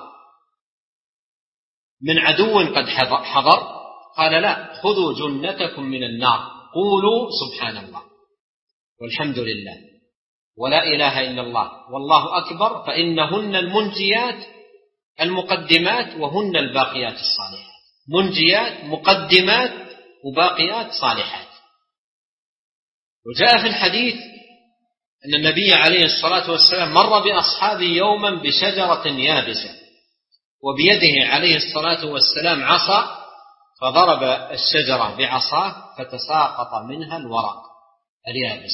من عدو قد حضر؟ قال: لا، خذوا جنتكم من النار، قولوا سبحان الله. والحمد لله ولا إله إلا الله والله أكبر فإنهن المنجيات المقدمات وهن الباقيات الصالحات. منجيات مقدمات وباقيات صالحات. وجاء في الحديث أن النبي عليه الصلاة والسلام مر بأصحابه يوما بشجرة يابسة وبيده عليه الصلاة والسلام عصا فضرب الشجرة بعصاه فتساقط منها الورق اليابس،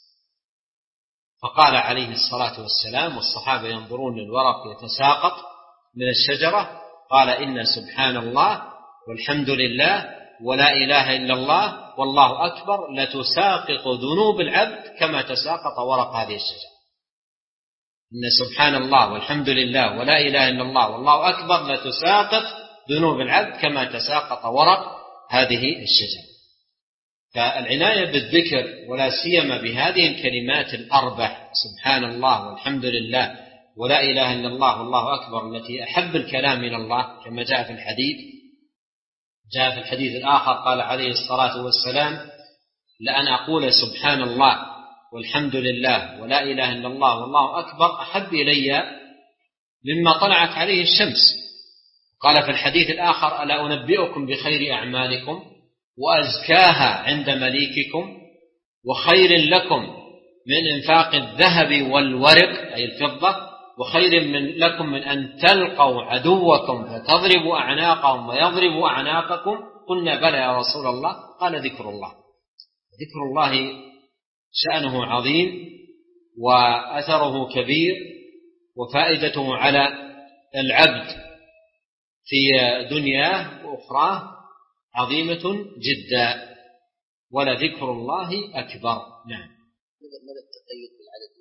فقال عليه الصلاة والسلام والصحابة ينظرون للورق يتساقط من الشجرة قال إن سبحان الله والحمد لله ولا إله إلا الله والله أكبر لتساقط ذنوب العبد كما تساقط ورق هذه الشجرة. إن سبحان الله والحمد لله ولا إله إلا الله والله أكبر لتساقط ذنوب العبد كما تساقط ورق هذه الشجرة. فالعناية بالذكر ولا سيما بهذه الكلمات الأربع سبحان الله والحمد لله ولا إله إلا الله والله أكبر التي أحب الكلام إلى الله كما جاء في الحديث. جاء في الحديث الآخر قال عليه الصلاة والسلام لأن أقول سبحان الله والحمد لله ولا إله إلا الله والله أكبر أحب إلي مما طلعت عليه الشمس. قال في الحديث الآخر ألا أنبئكم بخير أعمالكم وأزكاها عند مليككم وخير لكم من إنفاق الذهب والورق أي الفضة وخير لكم من أن تلقوا عدوكم فتضربوا أعناقهم ويضربوا أعناقكم. قلنا بلى يا رسول الله قال ذكر الله. ذكر الله شأنه عظيم وأثره كبير وفائدته على العبد في دنياه وأخراه عظيمة جدا ولذكر الله أكبر. نعم. ماذا التقيد بالعدد؟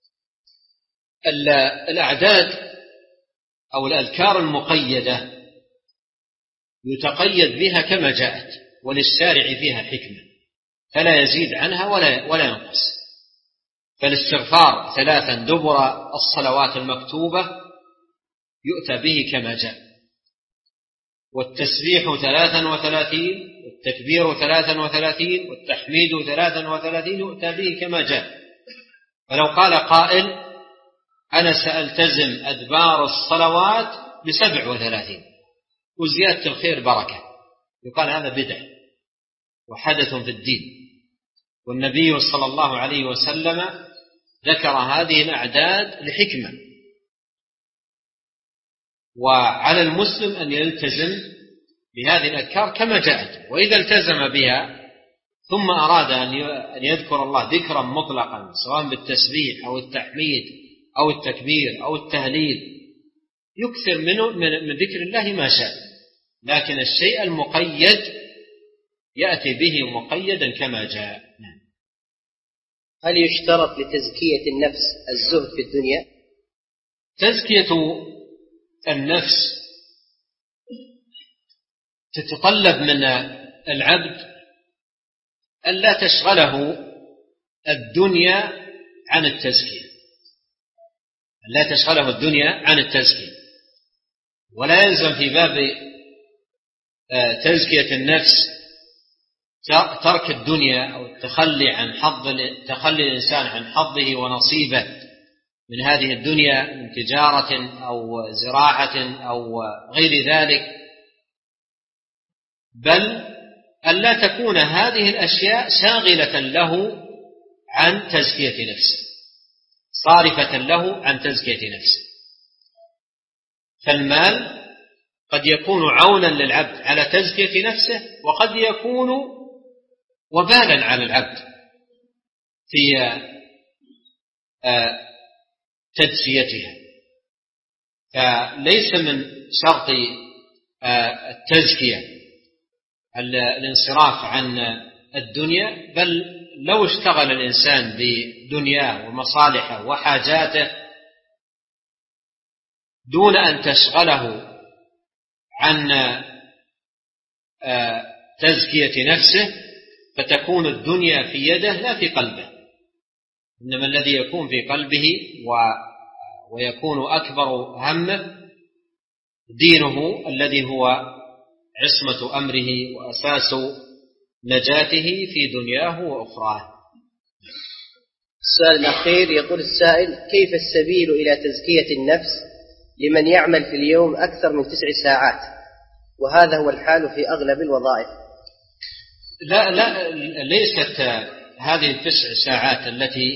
الأعداد أو الأذكار المقيدة يتقيد بها كما جاءت وللشارع فيها حكمة فلا يزيد عنها ولا ينقص. فالاستغفار 3 دبر الصلوات المكتوبة يؤتى به كما جاء، والتسبيح 33 والتكبير 33 والتحميد 33 يؤتى به كما جاء. فلو قال قائل أنا سألتزم أدبار الصلوات ب37 وزيادة الخير بركة، يقال هذا بدع وحدث في الدين. والنبي صلى الله عليه وسلم ذكر هذه الأعداد لحكمة، وعلى المسلم أن يلتزم بهذه الأذكار كما جاءت. وإذا التزم بها ثم أراد أن يذكر الله ذكرا مطلقا سواء بالتسبيح أو التحميد أو التكبير أو التهليل يكثر من ذكر الله ما شاء، لكن الشيء المقيد يأتي به مقيدا كما جاء. هل يشترط لتزكية النفس الزهد في الدنيا؟ تزكية النفس تتطلب من العبد أن لا تشغله الدنيا عن التزكية، لا تشغله الدنيا عن التزكية، ولا يلزم في باب تزكية النفس ترك الدنيا أو تخلي الإنسان عن حظه ونصيبه من هذه الدنيا من تجارة أو زراعة أو غير ذلك، بل أن لا تكون هذه الأشياء شاغلة له عن تزكية نفسه، صارفة له عن تزكية نفسه. فالمال قد يكون عونا للعبد على تزكية نفسه وقد يكون وبالا على العبد في تزكيتها. فليس من شرط التزكية الانصراف عن الدنيا، بل لو اشتغل الإنسان بدنياه ومصالحه وحاجاته دون أن تشغله عن تزكية نفسه فتكون الدنيا في يده لا في قلبه، إنما الذي يكون في قلبه ويكون أكبر همه دينه الذي هو عصمة أمره وأساس نجاته في دنياه وأخراه. السؤال الأخير يقول السائل: كيف السبيل إلى تزكية النفس لمن يعمل في اليوم أكثر من 9 ساعات، وهذا هو الحال في أغلب الوظائف؟ لا ليست هذه 9 ساعات التي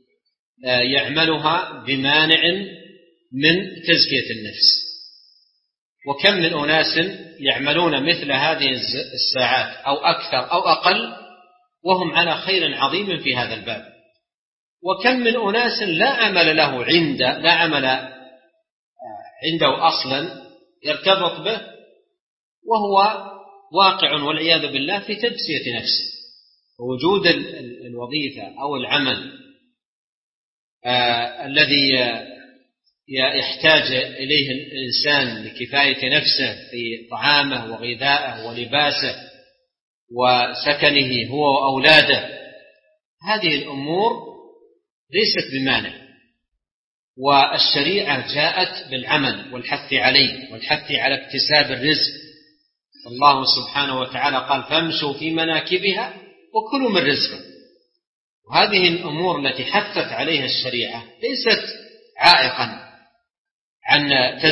يعملها بمانع من تزكية النفس. وكم من أناس يعملون مثل هذه الساعات أو أكثر أو أقل وهم على خير عظيم في هذا الباب. وكم من أناس لا عمل عنده أصلا يرتبط به، وهو واقع والعياذ بالله في تجزية نفسه. ووجود الوظيفة أو العمل الذي يحتاج إليه الإنسان لكفاية نفسه في طعامه وغذائه ولباسه وسكنه هو وأولاده، هذه الأمور ليست بمانع. والشريعة جاءت بالعمل والحث عليه والحث على اكتساب الرزق. الله سبحانه وتعالى قال: فامشوا في مناكبها وكلوا من رزقه. وهذه الأمور التي حثت عليها الشريعة ليست عائقا عن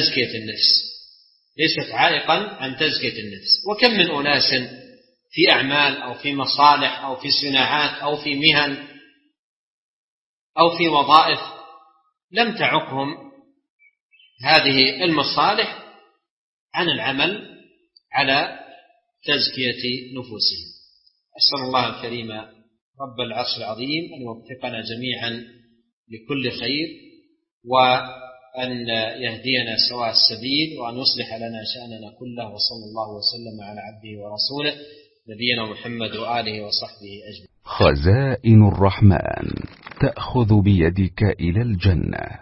تزكية النفس. وكم من أناس في أعمال أو في مصالح أو في صناعات أو في مهن أو في وظائف لم تعقهم هذه المصالح عن العمل على تزكية نفوسهم. أسأل الله الكريم رب العرش العظيم أن يوفقنا جميعا لكل خير، وأن يهدينا سواء السبيل، وأن يصلح لنا شأننا كله. وصلى الله وسلم على عبده ورسوله نبينا محمد وآله وصحبه أجمعين. خزائن الرحمن تأخذ بيدك إلى الجنة.